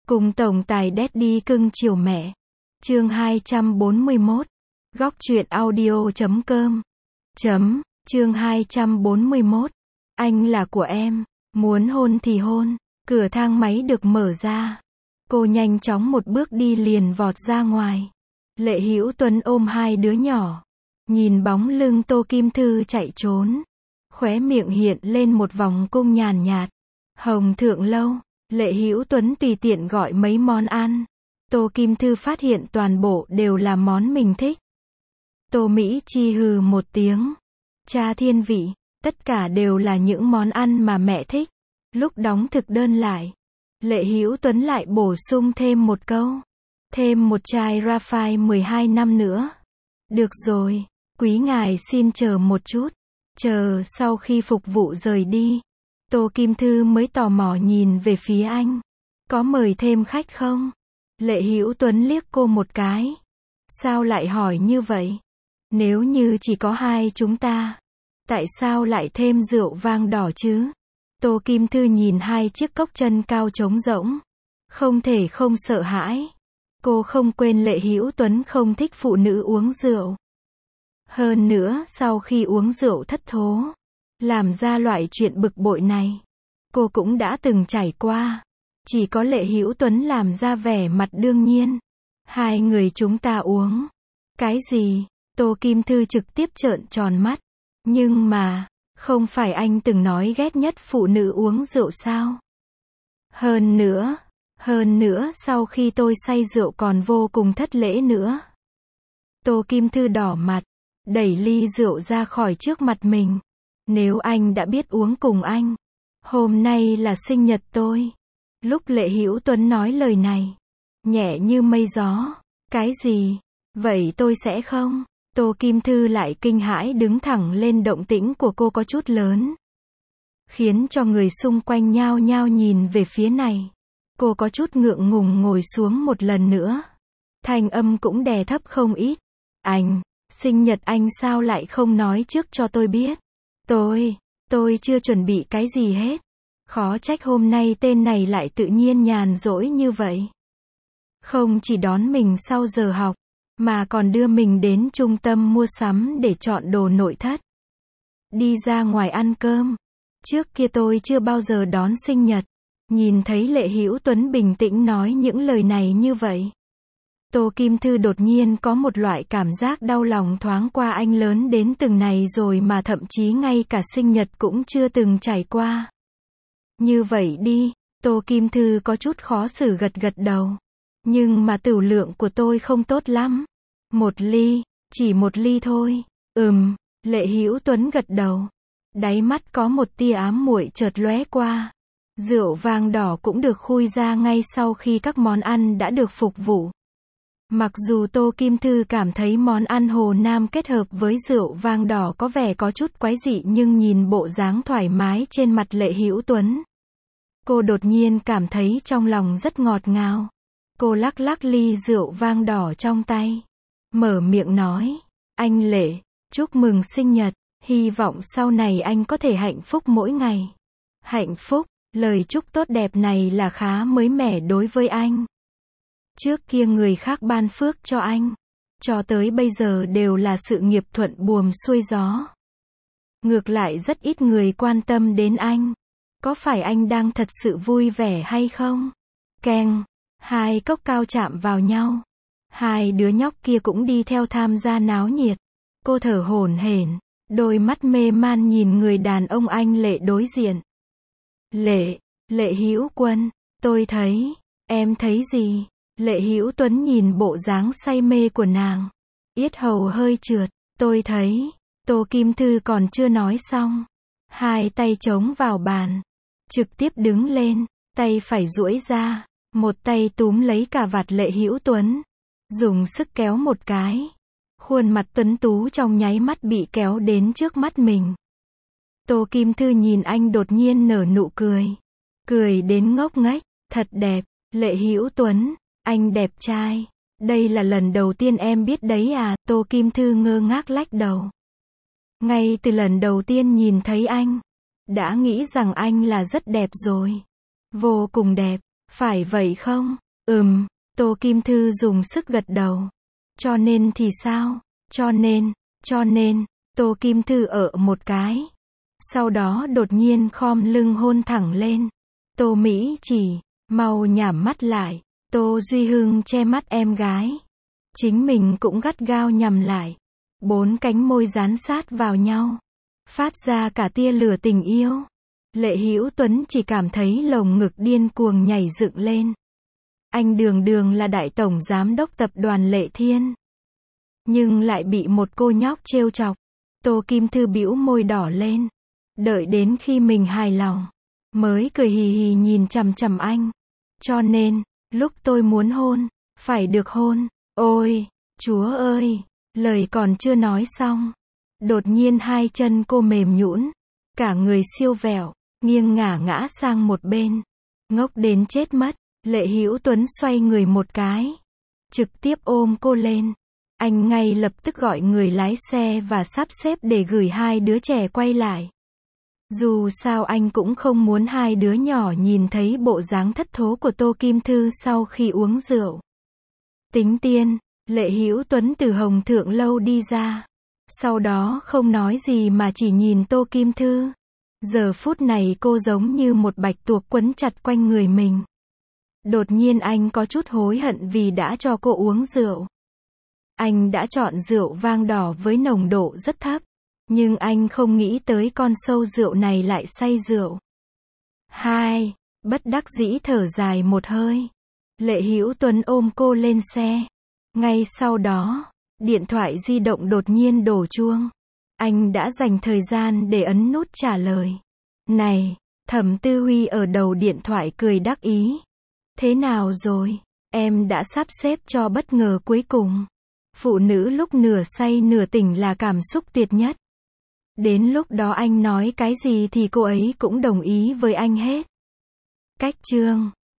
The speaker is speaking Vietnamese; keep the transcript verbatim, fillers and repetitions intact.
Cùng tổng tài Daddy cưng chiều mẹ. Chương hai trăm bốn mươi mốt. Góc truyện audio chấm com. Chấm. Chương hai trăm bốn mươi mốt. Anh là của em. Muốn hôn thì hôn. Cửa thang máy được mở ra. Cô nhanh chóng một bước đi liền vọt ra ngoài. Lệ Hữu Tuấn ôm hai đứa nhỏ. Nhìn bóng lưng Tô Kim Thư chạy trốn. Khóe miệng hiện lên một vòng cung nhàn nhạt. Hồng Thượng Lâu. Lệ Hữu Tuấn tùy tiện gọi mấy món ăn. Tô Kim Thư phát hiện toàn bộ đều là món mình thích. Tô Mỹ Chi hừ một tiếng. Cha thiên vị, tất cả đều là những món ăn mà mẹ thích. Lúc đóng thực đơn lại, Lệ Hữu Tuấn lại bổ sung thêm một câu. Thêm một chai Raphael mười hai năm nữa. Được rồi, quý ngài xin chờ một chút. Chờ sau khi phục vụ rời đi, Tô Kim Thư mới tò mò nhìn về phía anh. Có mời thêm khách không? Lệ Hữu Tuấn liếc cô một cái. Sao lại hỏi như vậy? Nếu như chỉ có hai chúng ta, tại sao lại thêm rượu vang đỏ chứ? Tô Kim Thư nhìn hai chiếc cốc chân cao trống rỗng. Không thể không sợ hãi. Cô không quên Lệ Hữu Tuấn không thích phụ nữ uống rượu. Hơn nữa, sau khi uống rượu thất thố, làm ra loại chuyện bực bội này, cô cũng đã từng trải qua. Chỉ có Lệ Hữu Tuấn làm ra vẻ mặt đương nhiên. Hai người chúng ta uống. Cái gì? Tô Kim Thư trực tiếp trợn tròn mắt. Nhưng mà, không phải anh từng nói ghét nhất phụ nữ uống rượu sao? Hơn nữa, hơn nữa sau khi tôi say rượu còn vô cùng thất lễ nữa. Tô Kim Thư đỏ mặt, đẩy ly rượu ra khỏi trước mặt mình. Nếu anh đã biết uống cùng anh, hôm nay là sinh nhật tôi. Lúc Lệ Hữu Tuấn nói lời này, nhẹ như mây gió. Cái gì? Vậy tôi sẽ không. Tô Kim Thư lại kinh hãi đứng thẳng lên, động tĩnh của cô có chút lớn, khiến cho người xung quanh nhao nhao nhìn về phía này. Cô có chút ngượng ngùng ngồi xuống một lần nữa. Thanh âm cũng đè thấp không ít. Anh, sinh nhật anh sao lại không nói trước cho tôi biết? Tôi, tôi chưa chuẩn bị cái gì hết. Khó trách hôm nay tên này lại tự nhiên nhàn rỗi như vậy. Không chỉ đón mình sau giờ học, mà còn đưa mình đến trung tâm mua sắm để chọn đồ nội thất. Đi ra ngoài ăn cơm. Trước kia tôi chưa bao giờ đón sinh nhật. Nhìn thấy Lệ Hữu Tuấn bình tĩnh nói những lời này như vậy, Tô Kim Thư đột nhiên có một loại cảm giác đau lòng thoáng qua. Anh lớn đến từng này rồi mà thậm chí ngay cả sinh nhật cũng chưa từng trải qua. Như vậy đi, Tô Kim Thư có chút khó xử gật gật đầu. Nhưng mà tửu lượng của tôi không tốt lắm. Một ly, chỉ một ly thôi. Ừm, Lệ Hữu Tuấn gật đầu. Đáy mắt có một tia ám muội chợt lóe qua. Rượu vang đỏ cũng được khui ra ngay sau khi các món ăn đã được phục vụ. Mặc dù Tô Kim Thư cảm thấy món ăn Hồ Nam kết hợp với rượu vang đỏ có vẻ có chút quái dị, nhưng nhìn bộ dáng thoải mái trên mặt Lệ Hữu Tuấn, cô đột nhiên cảm thấy trong lòng rất ngọt ngào. Cô lắc lắc ly rượu vang đỏ trong tay, mở miệng nói, anh Lệ, chúc mừng sinh nhật, hy vọng sau này anh có thể hạnh phúc mỗi ngày. Hạnh phúc, lời chúc tốt đẹp này là khá mới mẻ đối với anh. Trước kia người khác ban phước cho anh, cho tới bây giờ đều là sự nghiệp thuận buồm xuôi gió. Ngược lại rất ít người quan tâm đến anh. Có phải anh đang thật sự vui vẻ hay không? Keng, hai cốc cao chạm vào nhau. Hai đứa nhóc kia cũng đi theo tham gia náo nhiệt. Cô thở hổn hển, đôi mắt mê man nhìn người đàn ông anh Lệ đối diện. Lệ, Lệ Hữu Quân, tôi thấy, em thấy gì? Lệ Hữu Tuấn nhìn bộ dáng say mê của nàng, yết hầu hơi trượt. Tôi thấy, Tô Kim Thư còn chưa nói xong, hai tay chống vào bàn, trực tiếp đứng lên, tay phải duỗi ra, một tay túm lấy cà vạt Lệ Hữu Tuấn, dùng sức kéo một cái. Khuôn mặt tuấn tú trong nháy mắt bị kéo đến trước mắt mình. Tô Kim Thư nhìn anh đột nhiên nở nụ cười, cười đến ngốc nghếch. Thật đẹp, Lệ Hữu Tuấn, anh đẹp trai. Đây là lần đầu tiên em biết đấy à? Tô Kim Thư ngơ ngác lắc đầu. Ngay từ lần đầu tiên nhìn thấy anh, đã nghĩ rằng anh là rất đẹp rồi. Vô cùng đẹp. Phải vậy không? Ừm, Tô Kim Thư dùng sức gật đầu. Cho nên thì sao? Cho nên, cho nên, Tô Kim Thư ở một cái. Sau đó đột nhiên khom lưng hôn thẳng lên. Tô Mỹ Chỉ, mau nhắm mắt lại. Tô Duy Hưng che mắt em gái. Chính mình cũng gắt gao nhắm lại. Bốn cánh môi dán sát vào nhau. Phát ra cả tia lửa tình yêu. Lệ Hữu Tuấn chỉ cảm thấy lồng ngực điên cuồng nhảy dựng lên. Anh đường đường là đại tổng giám đốc tập đoàn Lệ Thiên. Nhưng lại bị một cô nhóc trêu chọc. Tô Kim Thư bĩu môi đỏ lên. Đợi đến khi mình hài lòng. Mới cười hì hì nhìn chằm chằm anh. Cho nên, lúc tôi muốn hôn, phải được hôn. Ôi, Chúa ơi, lời còn chưa nói xong. Đột nhiên hai chân cô mềm nhũn. Cả người siêu vẹo, nghiêng ngả ngã sang một bên. Ngốc đến chết mất. Lệ Hữu Tuấn xoay người một cái. Trực tiếp ôm cô lên. Anh ngay lập tức gọi người lái xe và sắp xếp để gửi hai đứa trẻ quay lại. Dù sao anh cũng không muốn hai đứa nhỏ nhìn thấy bộ dáng thất thố của Tô Kim Thư sau khi uống rượu. Tính tiên, Lệ Hữu Tuấn từ Hồng Thượng Lâu đi ra. Sau đó không nói gì mà chỉ nhìn Tô Kim Thư. Giờ phút này cô giống như một bạch tuộc quấn chặt quanh người mình. Đột nhiên anh có chút hối hận vì đã cho cô uống rượu. Anh đã chọn rượu vang đỏ với nồng độ rất thấp. Nhưng anh không nghĩ tới con sâu rượu này lại say rượu. Hai, bất đắc dĩ thở dài một hơi. Lệ Hữu Tuấn ôm cô lên xe. Ngay sau đó, điện thoại di động đột nhiên đổ chuông. Anh đã dành thời gian để ấn nút trả lời. Này, Thẩm Tư Huy ở đầu điện thoại cười đắc ý. Thế nào rồi? Em đã sắp xếp cho bất ngờ cuối cùng. Phụ nữ lúc nửa say nửa tỉnh là cảm xúc tuyệt nhất. Đến lúc đó anh nói cái gì thì cô ấy cũng đồng ý với anh hết. Cách chương